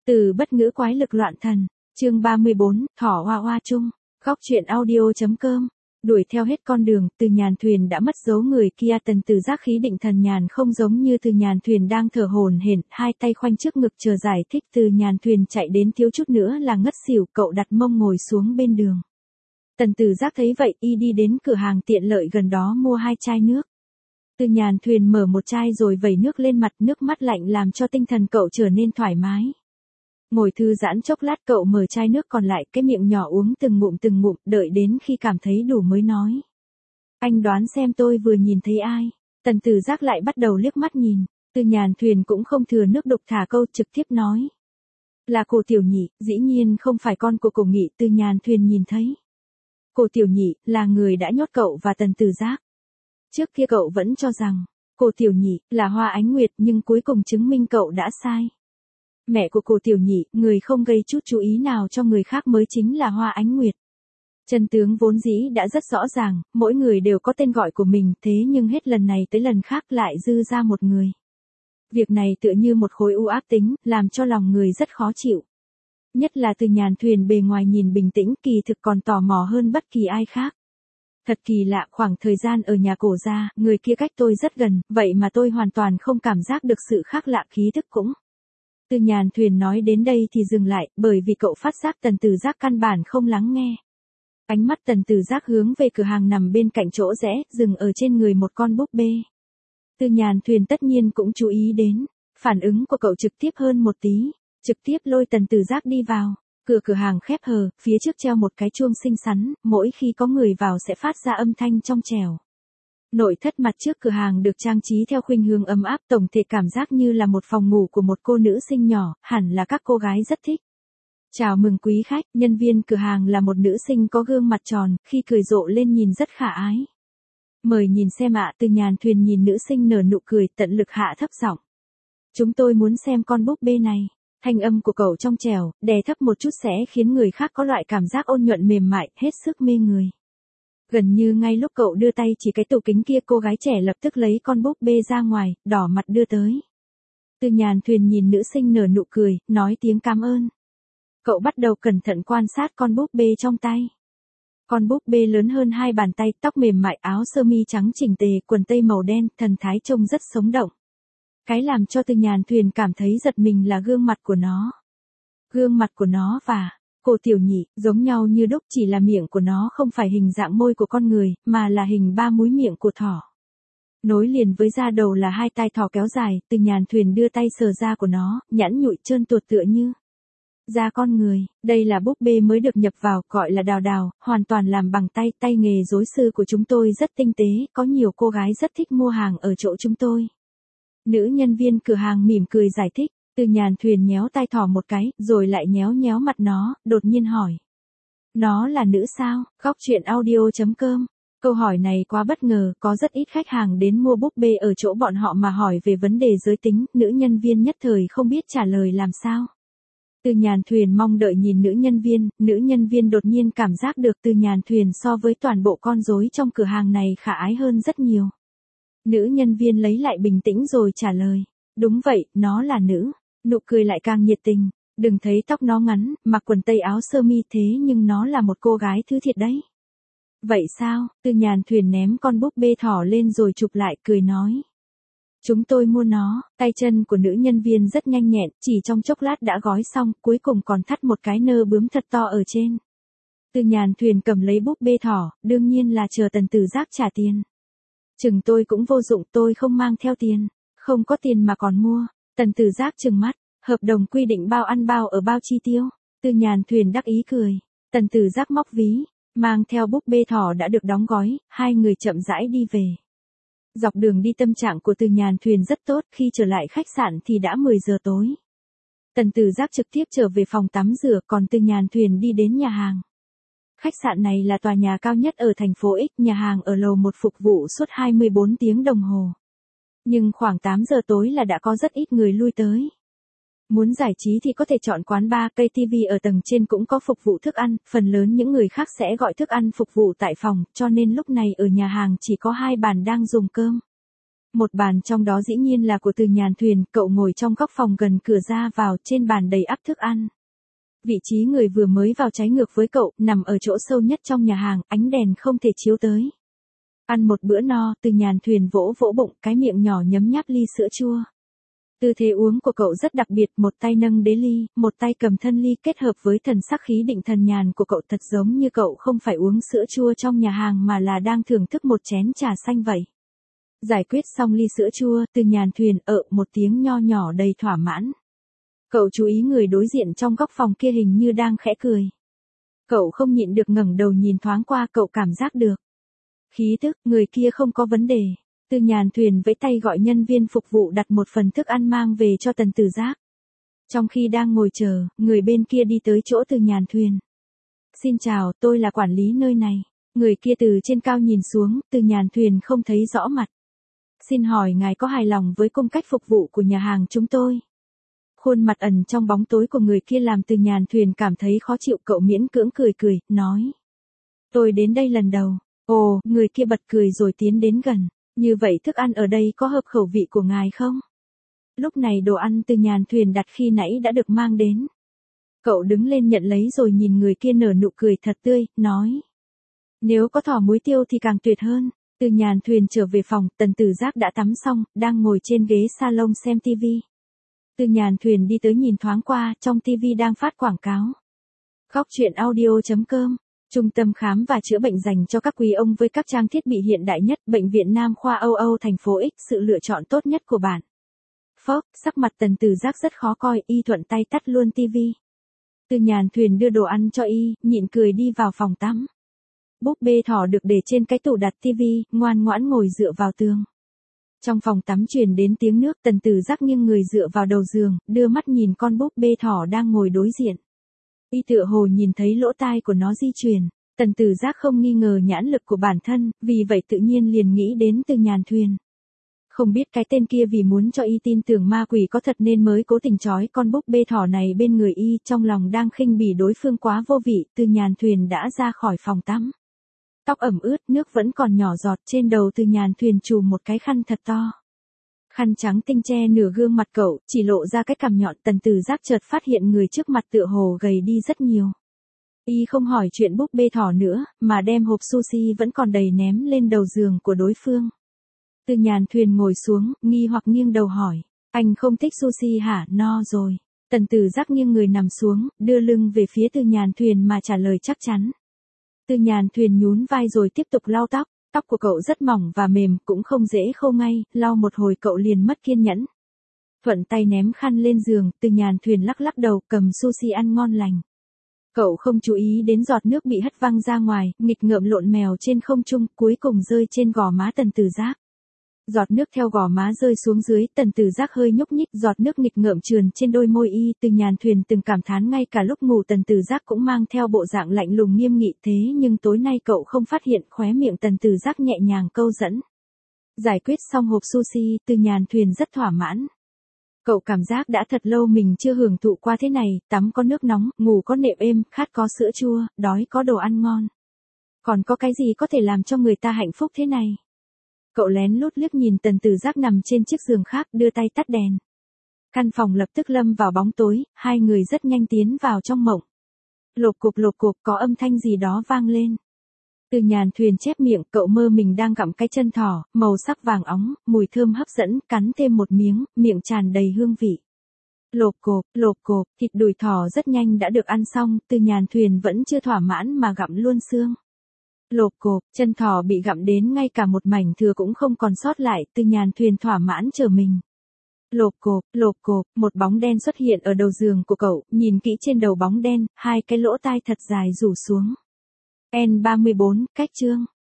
Từ bất ngữ quái lực loạn thần, chương 34, thỏ hoa hoa chung, góc truyện audio.com. Đuổi theo hết con đường, Từ Nhàn thuyền đã mất dấu người kia. Tần Tử Giác khí định thần nhàn không giống như Từ Nhàn thuyền đang thở hổn hển, hai tay khoanh trước ngực chờ giải thích. Từ Nhàn thuyền chạy đến thiếu chút nữa là ngất xỉu, cậu đặt mông ngồi xuống bên đường. Tần Tử Giác thấy vậy, y đi đến cửa hàng tiện lợi gần đó mua 2 chai nước. Từ Nhàn thuyền mở một chai rồi vẩy nước lên mặt, nước mắt lạnh làm cho tinh thần cậu trở nên thoải mái. Ngồi thư giãn chốc lát, cậu mở chai nước còn lại, cái miệng nhỏ uống từng ngụm, đợi đến khi cảm thấy đủ mới nói. Anh đoán xem tôi vừa nhìn thấy ai? Tần Tử Giác lại bắt đầu liếc mắt nhìn. Từ Nhàn thuyền cũng không thừa nước đục thả câu, trực tiếp nói. Là Cổ Tiểu Nhị, dĩ nhiên không phải con của Cổ Nghị. Từ Nhàn thuyền nhìn thấy. Cổ Tiểu Nhị là người đã nhốt cậu và Tần Tử Giác. Trước kia cậu vẫn cho rằng Cổ Tiểu Nhị là Hoa Ánh Nguyệt, nhưng cuối cùng chứng minh cậu đã sai. Mẹ của Cổ Tiểu Nhị, người không gây chút chú ý nào cho người khác mới chính là Hoa Ánh Nguyệt. Chân tướng vốn dĩ đã rất rõ ràng, mỗi người đều có tên gọi của mình, thế nhưng hết lần này tới lần khác lại dư ra một người. Việc này tựa như một khối u ác tính, làm cho lòng người rất khó chịu. Nhất là Từ Nhàn thuyền bề ngoài nhìn bình tĩnh, kỳ thực còn tò mò hơn bất kỳ ai khác. Thật kỳ lạ, khoảng thời gian ở nhà Cổ gia, người kia cách tôi rất gần, vậy mà tôi hoàn toàn không cảm giác được sự khác lạ khí thức cũng. Từ Nhàn thuyền nói đến đây thì dừng lại, bởi vì cậu phát giác Tần Tử Giác căn bản không lắng nghe. Ánh mắt Tần Tử Giác hướng về cửa hàng nằm bên cạnh chỗ rẽ, dừng ở trên người một con búp bê. Từ Nhàn thuyền tất nhiên cũng chú ý đến, phản ứng của cậu trực tiếp hơn một tí, trực tiếp lôi Tần Tử Giác đi vào. Cửa hàng khép hờ, phía trước treo một cái chuông xinh xắn, mỗi khi có người vào sẽ phát ra âm thanh trong trẻo. Nội thất mặt trước cửa hàng được trang trí theo khuynh hướng ấm áp, tổng thể cảm giác như là một phòng ngủ của một cô nữ sinh nhỏ, hẳn là các cô gái rất thích. Chào mừng quý khách, nhân viên cửa hàng là một nữ sinh có gương mặt tròn, khi cười rộ lên nhìn rất khả ái. Mời nhìn xem ạ. Từ Nhàn thuyền nhìn nữ sinh nở nụ cười, tận lực hạ thấp giọng. Chúng tôi muốn xem con búp bê này. Thanh âm của cậu trong trẻo, đè thấp một chút sẽ khiến người khác có loại cảm giác ôn nhuận mềm mại, hết sức mê người. Gần như ngay lúc cậu đưa tay chỉ cái tủ kính kia, cô gái trẻ lập tức lấy con búp bê ra ngoài, đỏ mặt đưa tới. Từ Nhàn thuyền nhìn nữ sinh nở nụ cười, nói tiếng cảm ơn. Cậu bắt đầu cẩn thận quan sát con búp bê trong tay. Con búp bê lớn hơn 2 bàn tay, tóc mềm mại, áo sơ mi trắng chỉnh tề, quần tây màu đen, thần thái trông rất sống động. Cái làm cho Từ Nhàn thuyền cảm thấy giật mình là gương mặt của nó. Gương mặt của nó và Cổ Tiểu Nhị giống nhau như đúc, chỉ là miệng của nó không phải hình dạng môi của con người, mà là hình 3 múi miệng của thỏ. Nối liền với da đầu là 2 tai thỏ kéo dài. Từ Nhàn thuyền đưa tay sờ da của nó, nhẵn nhụi trơn tuột tựa như da con người. Đây là búp bê mới được nhập vào, gọi là Đào Đào, hoàn toàn làm bằng tay. Tay nghề rối sư của chúng tôi rất tinh tế, có nhiều cô gái rất thích mua hàng ở chỗ chúng tôi. Nữ nhân viên cửa hàng mỉm cười giải thích. Từ Nhàn thuyền nhéo tai thỏ một cái, rồi lại nhéo mặt nó, đột nhiên hỏi. Nó là nữ sao? Góc truyện audio.com. Câu hỏi này quá bất ngờ, có rất ít khách hàng đến mua búp bê ở chỗ bọn họ mà hỏi về vấn đề giới tính, nữ nhân viên nhất thời không biết trả lời làm sao. Từ Nhàn thuyền mong đợi nhìn nữ nhân viên đột nhiên cảm giác được Từ Nhàn thuyền so với toàn bộ con rối trong cửa hàng này khả ái hơn rất nhiều. Nữ nhân viên lấy lại bình tĩnh rồi trả lời. Đúng vậy, nó là nữ. Nụ cười lại càng nhiệt tình. Đừng thấy tóc nó ngắn, mặc quần tây áo sơ mi thế nhưng nó là một cô gái thứ thiệt đấy. Vậy sao? Từ Nhàn thuyền ném con búp bê thỏ lên rồi chụp lại, cười nói. Chúng tôi mua nó. Tay chân của nữ nhân viên rất nhanh nhẹn, chỉ trong chốc lát đã gói xong, cuối cùng còn thắt một cái nơ bướm thật to ở trên. Từ Nhàn thuyền cầm lấy búp bê thỏ, đương nhiên là chờ Tần Tử Giác trả tiền. Chừng tôi cũng vô dụng, tôi không mang theo tiền. Không có tiền mà còn mua. Tần Tử Giác trừng mắt, hợp đồng quy định bao ăn bao ở bao chi tiêu. Từ Nhàn thuyền đắc ý cười. Tần Tử Giác móc ví, mang theo búp bê thỏ đã được đóng gói, hai người chậm rãi đi về. Dọc đường đi tâm trạng của Từ Nhàn thuyền rất tốt, khi trở lại khách sạn thì đã 10 giờ tối. Tần Tử Giác trực tiếp trở về phòng tắm rửa, còn Từ Nhàn thuyền đi đến nhà hàng. Khách sạn này là tòa nhà cao nhất ở thành phố X, nhà hàng ở lầu 1 phục vụ suốt 24 tiếng đồng hồ. Nhưng khoảng 8 giờ tối là đã có rất ít người lui tới. Muốn giải trí thì có thể chọn quán bar, cây TV ở tầng trên cũng có phục vụ thức ăn, phần lớn những người khác sẽ gọi thức ăn phục vụ tại phòng, cho nên lúc này ở nhà hàng chỉ có 2 bàn đang dùng cơm. Một bàn trong đó dĩ nhiên là của Từ Nhàn Thuyền, cậu ngồi trong góc phòng gần cửa ra vào, trên bàn đầy ắp thức ăn. Vị trí người vừa mới vào trái ngược với cậu, nằm ở chỗ sâu nhất trong nhà hàng, ánh đèn không thể chiếu tới. Ăn một bữa no, Từ Nhàn Thuyền vỗ vỗ bụng, cái miệng nhỏ nhấm nháp ly sữa chua. Tư thế uống của cậu rất đặc biệt, một tay nâng đế ly, một tay cầm thân ly, kết hợp với thần sắc khí định thần nhàn của cậu thật giống như cậu không phải uống sữa chua trong nhà hàng mà là đang thưởng thức một chén trà xanh vậy. Giải quyết xong ly sữa chua, Từ Nhàn Thuyền một tiếng nho nhỏ đầy thỏa mãn. Cậu chú ý người đối diện trong góc phòng kia hình như đang khẽ cười. Cậu không nhịn được ngẩng đầu nhìn thoáng qua, cậu cảm giác được. Khí tức, người kia không có vấn đề. Từ Nhàn Thuyền vẫy tay gọi nhân viên phục vụ đặt một phần thức ăn mang về cho Tần Tử Giác. Trong khi đang ngồi chờ, người bên kia đi tới chỗ Từ Nhàn Thuyền. Xin chào, tôi là quản lý nơi này. Người kia từ trên cao nhìn xuống, Từ Nhàn Thuyền không thấy rõ mặt. Xin hỏi ngài có hài lòng với cung cách phục vụ của nhà hàng chúng tôi? Khuôn mặt ẩn trong bóng tối của người kia làm Từ Nhàn Thuyền cảm thấy khó chịu, cậu miễn cưỡng cười, nói. Tôi đến đây lần đầu. Ồ, người kia bật cười rồi tiến đến gần. Như vậy thức ăn ở đây có hợp khẩu vị của ngài không? Lúc này đồ ăn Từ Nhàn Thuyền đặt khi nãy đã được mang đến. Cậu đứng lên nhận lấy rồi nhìn người kia nở nụ cười thật tươi, nói. Nếu có thỏ muối tiêu thì càng tuyệt hơn. Từ Nhàn Thuyền trở về phòng, Tần Tử Giác đã tắm xong, đang ngồi trên ghế salon xem tivi. Từ Nhàn Thuyền đi tới nhìn thoáng qua, trong tivi đang phát quảng cáo. Góc truyện audio.com, trung tâm khám và chữa bệnh dành cho các quý ông với các trang thiết bị hiện đại nhất, Bệnh viện Nam khoa Âu thành phố X, sự lựa chọn tốt nhất của bạn. Phốc, sắc mặt Tần Tử Giác rất khó coi, y thuận tay tắt luôn tivi. Từ Nhàn Thuyền đưa đồ ăn cho y, nhịn cười đi vào phòng tắm. Búp bê thỏ được để trên cái tủ đặt tivi, ngoan ngoãn ngồi dựa vào tường. Trong phòng tắm truyền đến tiếng nước, Tần Tử Giác nghiêng người dựa vào đầu giường, đưa mắt nhìn con búp bê thỏ đang ngồi đối diện. Y tựa hồ nhìn thấy lỗ tai của nó di chuyển. Tần Tử Giác không nghi ngờ nhãn lực của bản thân, vì vậy tự nhiên liền nghĩ đến Từ Nhàn Thuyền. Không biết cái tên kia vì muốn cho y tin tưởng ma quỷ có thật nên mới cố tình trói con búp bê thỏ này bên người y, trong lòng đang khinh bỉ đối phương quá vô vị. Từ Nhàn Thuyền đã ra khỏi phòng tắm. Tóc ẩm ướt, nước vẫn còn nhỏ giọt, trên đầu Từ Nhàn Thuyền trùm một cái khăn thật to. Khăn trắng tinh che nửa gương mặt cậu, chỉ lộ ra cái cằm nhọn. Tần Tử Giác chợt phát hiện người trước mặt tựa hồ gầy đi rất nhiều. Y không hỏi chuyện búp bê thỏ nữa, mà đem hộp sushi vẫn còn đầy ném lên đầu giường của đối phương. Từ Nhàn Thuyền ngồi xuống, nghi hoặc nghiêng đầu hỏi. Anh không thích sushi hả? No rồi. Tần Tử Giác nghiêng người nằm xuống, đưa lưng về phía Từ Nhàn Thuyền mà trả lời chắc chắn. Từ Nhàn Thuyền nhún vai rồi tiếp tục lau tóc. Tóc của cậu rất mỏng và mềm, cũng không dễ khô ngay, lau một hồi cậu liền mất kiên nhẫn. Thuận tay ném khăn lên giường, Từ Nhàn Thuyền lắc lắc đầu, cầm sushi ăn ngon lành. Cậu không chú ý đến giọt nước bị hất văng ra ngoài, nghịch ngợm lộn mèo trên không trung, cuối cùng rơi trên gò má Tần Tử Giác. Giọt nước theo gò má rơi xuống dưới, Tần Tử Giác hơi nhúc nhích, giọt nước nghịch ngợm trườn trên đôi môi y. Từ Nhàn Thuyền từng cảm thán ngay cả lúc ngủ Tần Tử Giác cũng mang theo bộ dạng lạnh lùng nghiêm nghị, thế nhưng tối nay cậu không phát hiện. Khóe miệng Tần Tử Giác nhẹ nhàng câu dẫn. Giải quyết xong hộp sushi, Từ Nhàn Thuyền rất thỏa mãn. Cậu cảm giác đã thật lâu mình chưa hưởng thụ qua thế này, tắm có nước nóng, ngủ có nệm êm, khát có sữa chua, đói có đồ ăn ngon. Còn có cái gì có thể làm cho người ta hạnh phúc thế này? Cậu lén lút liếc nhìn Tần Tử Giác nằm trên chiếc giường khác, đưa tay tắt đèn. Căn phòng lập tức lâm vào bóng tối, hai người rất nhanh tiến vào trong mộng. Lộp cộp có âm thanh gì đó vang lên. Từ Nhàn Thuyền chép miệng, cậu mơ mình đang gặm cái chân thỏ, màu sắc vàng óng, mùi thơm hấp dẫn, cắn thêm một miếng, miệng tràn đầy hương vị. Lộp cộp, thịt đùi thỏ rất nhanh đã được ăn xong, Từ Nhàn Thuyền vẫn chưa thỏa mãn mà gặm luôn xương. Lộp cộp, chân thỏ bị gặm đến ngay cả một mảnh thừa cũng không còn sót lại, Từ Nhàn Thuyền thỏa mãn trở mình. Lộp cộp, một bóng đen xuất hiện ở đầu giường của cậu, nhìn kỹ trên đầu bóng đen, hai cái lỗ tai thật dài rủ xuống. N34, cách chương.